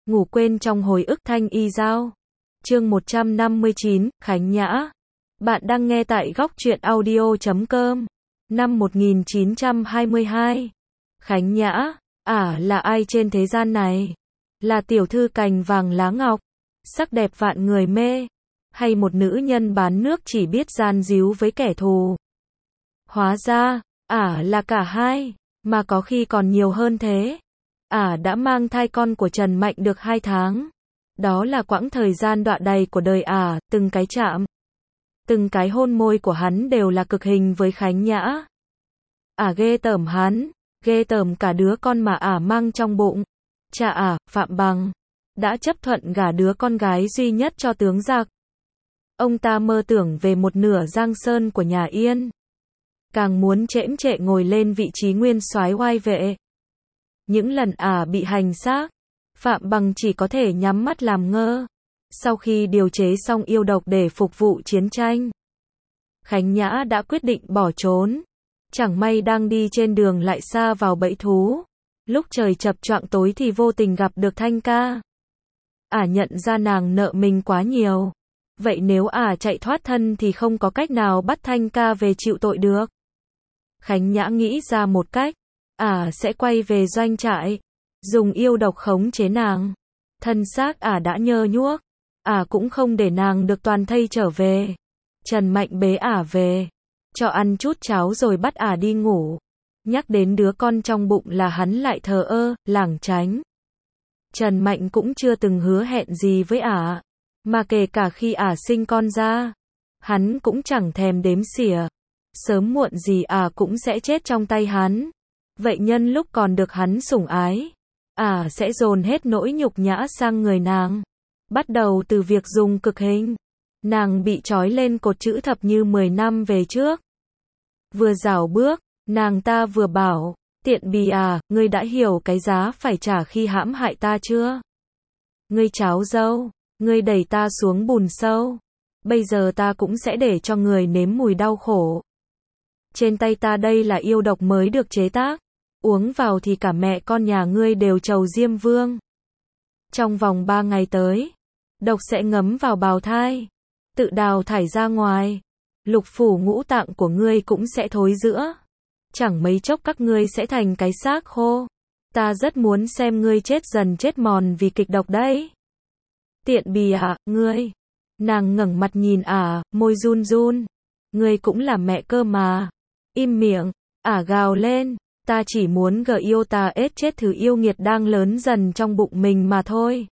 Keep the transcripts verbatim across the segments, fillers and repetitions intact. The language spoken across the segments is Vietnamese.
Ngủ quên trong hồi ức thanh y giao. Chương một trăm năm mươi chín, Khánh Nhã. Bạn đang nghe tại góc truyện audio chấm com. Năm một nghìn chín trăm hai mươi hai. Khánh Nhã, ả là ai trên thế gian này? Là tiểu thư cành vàng lá ngọc, sắc đẹp vạn người mê, hay một nữ nhân bán nước chỉ biết gian díu với kẻ thù? Hóa ra, ả là cả hai, mà có khi còn nhiều hơn thế. Ả đã mang thai con của Trần Mạnh được hai tháng. Đó là quãng thời gian đọa đầy của đời ả, từng cái chạm, từng cái hôn môi của hắn đều là cực hình với Khánh Nhã. Ả ghê tởm hắn, ghê tởm cả đứa con mà ả mang trong bụng. Cha ả, Phạm Bằng, đã chấp thuận gả đứa con gái duy nhất cho tướng giặc. Ông ta mơ tưởng về một nửa giang sơn của nhà Yên, càng muốn chễm chệ ngồi lên vị trí nguyên soái oai vệ. Những lần ả bị hành xác, Phạm Bằng chỉ có thể nhắm mắt làm ngơ. Sau khi điều chế xong yêu độc để phục vụ chiến tranh, Khánh Nhã đã quyết định bỏ trốn. Chẳng may đang đi trên đường lại sa vào bẫy thú. Lúc trời chập choạng tối thì vô tình gặp được Thanh Ca. Ả nhận ra nàng nợ mình quá nhiều. Vậy nếu ả chạy thoát thân thì không có cách nào bắt Thanh Ca về chịu tội được. Khánh Nhã nghĩ ra một cách. Ả sẽ quay về doanh trại, dùng yêu độc khống chế nàng. Thân xác ả đã nhơ nhuốc, ả cũng không để nàng được toàn thây trở về. Trần Mạnh bế ả về, cho ăn chút cháo rồi bắt ả đi ngủ. Nhắc đến đứa con trong bụng là hắn lại thờ ơ, lảng tránh. Trần Mạnh cũng chưa từng hứa hẹn gì với ả, mà kể cả khi ả sinh con ra, hắn cũng chẳng thèm đếm xỉa. Sớm muộn gì ả cũng sẽ chết trong tay hắn. Vậy nhân lúc còn được hắn sủng ái, ả sẽ dồn hết nỗi nhục nhã sang người nàng. Bắt đầu từ việc dùng cực hình. Nàng bị trói lên cột chữ thập như mười năm về trước. Vừa rảo bước, nàng ta vừa bảo, tiện bì à, ngươi đã hiểu cái giá phải trả khi hãm hại ta chưa? Ngươi cháu dâu, ngươi đẩy ta xuống bùn sâu. Bây giờ ta cũng sẽ để cho người nếm mùi đau khổ. Trên tay ta đây là yêu độc mới được chế tác. Uống vào thì cả mẹ con nhà ngươi đều trầu Diêm Vương. Trong vòng ba ngày tới, độc sẽ ngấm vào bào thai, tự đào thải ra ngoài. Lục phủ ngũ tạng của ngươi cũng sẽ thối rữa. Chẳng mấy chốc các ngươi sẽ thành cái xác khô. Ta rất muốn xem ngươi chết dần chết mòn vì kịch độc đấy. Tiện bì à, ngươi. Nàng ngẩng mặt nhìn ả, môi run run. Ngươi cũng là mẹ cơ mà. Im miệng, ả gào lên. Ta chỉ muốn gờ yêu ta ết chết thứ yêu nghiệt đang lớn dần trong bụng mình mà thôi.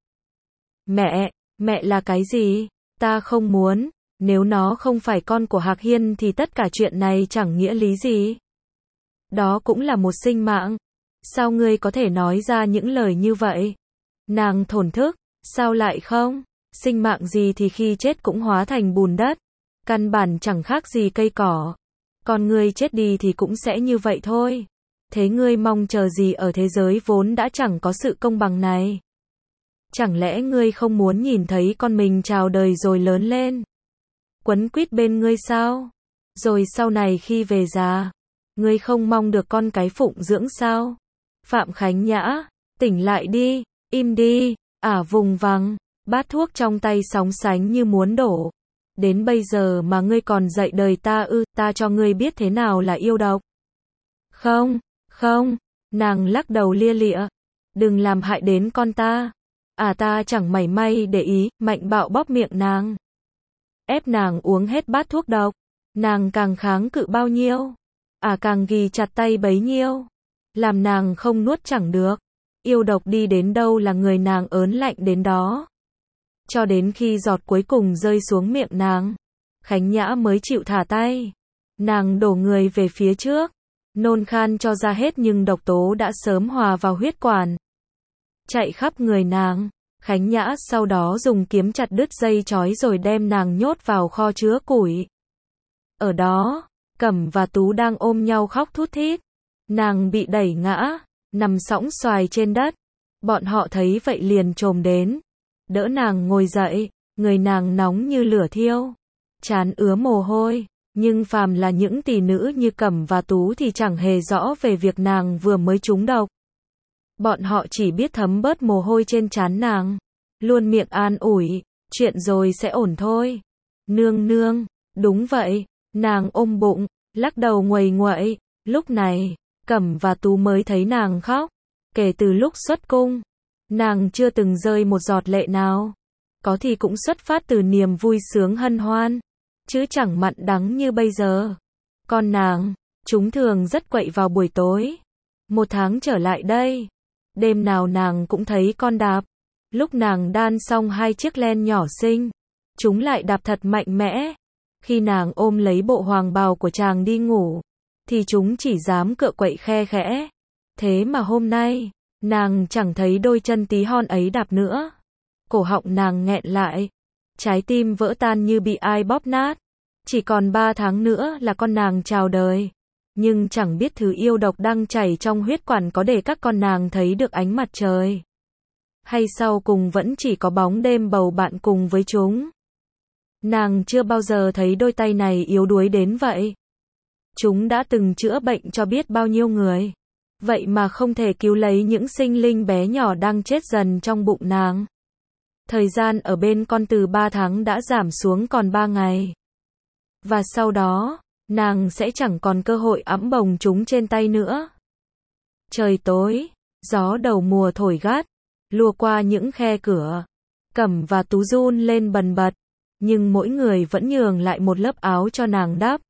Mẹ, mẹ là cái gì? Ta không muốn. Nếu nó không phải con của Hạc Hiên thì tất cả chuyện này chẳng nghĩa lý gì. Đó cũng là một sinh mạng. Sao ngươi có thể nói ra những lời như vậy? Nàng thổn thức. Sao lại không? Sinh mạng gì thì khi chết cũng hóa thành bùn đất. Căn bản chẳng khác gì cây cỏ. Còn ngươi chết đi thì cũng sẽ như vậy thôi. Thế ngươi mong chờ gì ở thế giới vốn đã chẳng có sự công bằng này? Chẳng lẽ ngươi không muốn nhìn thấy con mình chào đời rồi lớn lên, quấn quýt bên ngươi sao? Rồi sau này khi về già, ngươi không mong được con cái phụng dưỡng sao? Phạm Khánh Nhã, tỉnh lại đi, im đi, ả vùng vằng, bát thuốc trong tay sóng sánh như muốn đổ. Đến bây giờ mà ngươi còn dạy đời ta ư? Ta cho ngươi biết thế nào là yêu độc. Không. Không, nàng lắc đầu lia lịa. Đừng làm hại đến con ta. À ta chẳng mảy may để ý, mạnh bạo bóp miệng nàng. Ép nàng uống hết bát thuốc độc. Nàng càng kháng cự bao nhiêu, à càng ghi chặt tay bấy nhiêu. Làm nàng không nuốt chẳng được. Yêu độc đi đến đâu là người nàng ớn lạnh đến đó. Cho đến khi giọt cuối cùng rơi xuống miệng nàng, Khánh Nhã mới chịu thả tay. Nàng đổ người về phía trước. Nôn khan cho ra hết nhưng độc tố đã sớm hòa vào huyết quản, chạy khắp người nàng. Khánh Nhã sau đó dùng kiếm chặt đứt dây trói rồi đem nàng nhốt vào kho chứa củi. Ở đó, Cẩm và Tú đang ôm nhau khóc thút thít. Nàng bị đẩy ngã, nằm sõng xoài trên đất. Bọn họ thấy vậy liền chồm đến, đỡ nàng ngồi dậy. Người nàng nóng như lửa thiêu, trán ứa mồ hôi. Nhưng phàm là những tỷ nữ như Cẩm và Tú thì chẳng hề rõ về việc nàng vừa mới trúng độc. Bọn họ chỉ biết thấm bớt mồ hôi trên trán nàng, luôn miệng an ủi, chuyện rồi sẽ ổn thôi. Nương nương, đúng vậy, nàng ôm bụng, lắc đầu nguầy nguậy, lúc này, Cẩm và Tú mới thấy nàng khóc. Kể từ lúc xuất cung, nàng chưa từng rơi một giọt lệ nào. Có thì cũng xuất phát từ niềm vui sướng hân hoan, chứ chẳng mặn đắng như bây giờ. Con nàng, chúng thường rất quậy vào buổi tối. Một tháng trở lại đây, đêm nào nàng cũng thấy con đạp. Lúc nàng đan xong hai chiếc len nhỏ xinh, chúng lại đạp thật mạnh mẽ. Khi nàng ôm lấy bộ hoàng bào của chàng đi ngủ, thì chúng chỉ dám cựa quậy khe khẽ. Thế mà hôm nay, nàng chẳng thấy đôi chân tí hon ấy đạp nữa. Cổ họng nàng nghẹn lại, trái tim vỡ tan như bị ai bóp nát. Chỉ còn ba tháng nữa là con nàng chào đời. Nhưng chẳng biết thứ yêu độc đang chảy trong huyết quản có để các con nàng thấy được ánh mặt trời, hay sau cùng vẫn chỉ có bóng đêm bầu bạn cùng với chúng. Nàng chưa bao giờ thấy đôi tay này yếu đuối đến vậy. Chúng đã từng chữa bệnh cho biết bao nhiêu người, vậy mà không thể cứu lấy những sinh linh bé nhỏ đang chết dần trong bụng nàng. Thời gian ở bên con từ ba tháng đã giảm xuống còn ba ngày. Và sau đó, nàng sẽ chẳng còn cơ hội ẵm bồng chúng trên tay nữa. Trời tối, gió đầu mùa thổi gắt, lùa qua những khe cửa. Cẩm và Tú run lên bần bật, nhưng mỗi người vẫn nhường lại một lớp áo cho nàng đắp.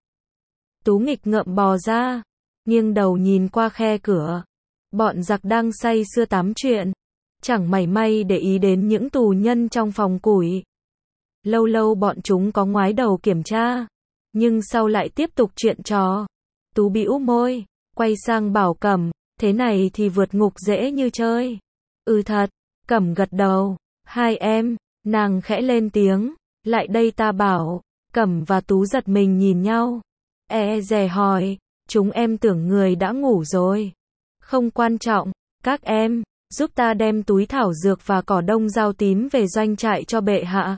Tú nghịch ngợm bò ra, nghiêng đầu nhìn qua khe cửa. Bọn giặc đang say sưa tám chuyện, chẳng mảy may để ý đến những tù nhân trong phòng củi. Lâu lâu bọn chúng có ngoái đầu kiểm tra, nhưng sau lại tiếp tục chuyện trò. Tú bĩu môi, quay sang bảo Cẩm, thế này thì vượt ngục dễ như chơi. Ừ thật, Cẩm gật đầu. Hai em, nàng khẽ lên tiếng, lại đây ta bảo. Cẩm và Tú giật mình nhìn nhau. E dè hỏi, chúng em tưởng người đã ngủ rồi. Không quan trọng, các em, giúp ta đem túi thảo dược và cỏ đông dao tím về doanh trại cho bệ hạ.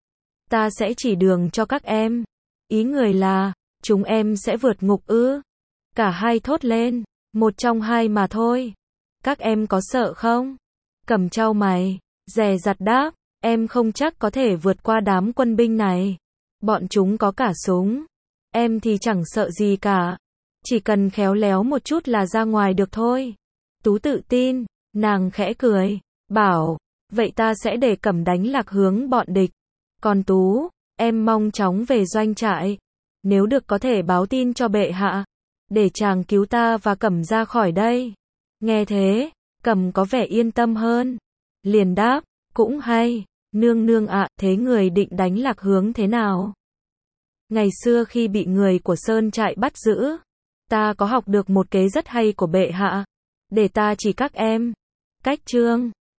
Ta sẽ chỉ đường cho các em. Ý người là, chúng em sẽ vượt ngục ư? Cả hai thốt lên, một trong hai mà thôi. Các em có sợ không? Cẩm chau mày, dè dặt đáp, em không chắc có thể vượt qua đám quân binh này. Bọn chúng có cả súng. Em thì chẳng sợ gì cả. Chỉ cần khéo léo một chút là ra ngoài được thôi. Tú tự tin, nàng khẽ cười, bảo, vậy ta sẽ để Cẩm đánh lạc hướng bọn địch. Còn Tú, em mong chóng về doanh trại. Nếu được có thể báo tin cho bệ hạ, để chàng cứu ta và Cẩm ra khỏi đây. Nghe thế, Cẩm có vẻ yên tâm hơn. Liền đáp, cũng hay, nương nương ạ, thế người định đánh lạc hướng thế nào? Ngày xưa khi bị người của Sơn trại bắt giữ, ta có học được một kế rất hay của bệ hạ, để ta chỉ các em. Cách chương